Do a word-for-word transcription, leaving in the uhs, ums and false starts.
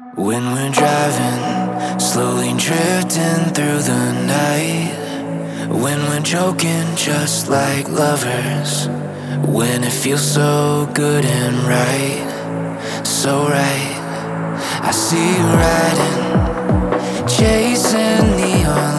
When we're driving, slowly drifting through the night. When we're joking just like lovers. When it feels so good and right, so right. I see you riding, chasing neon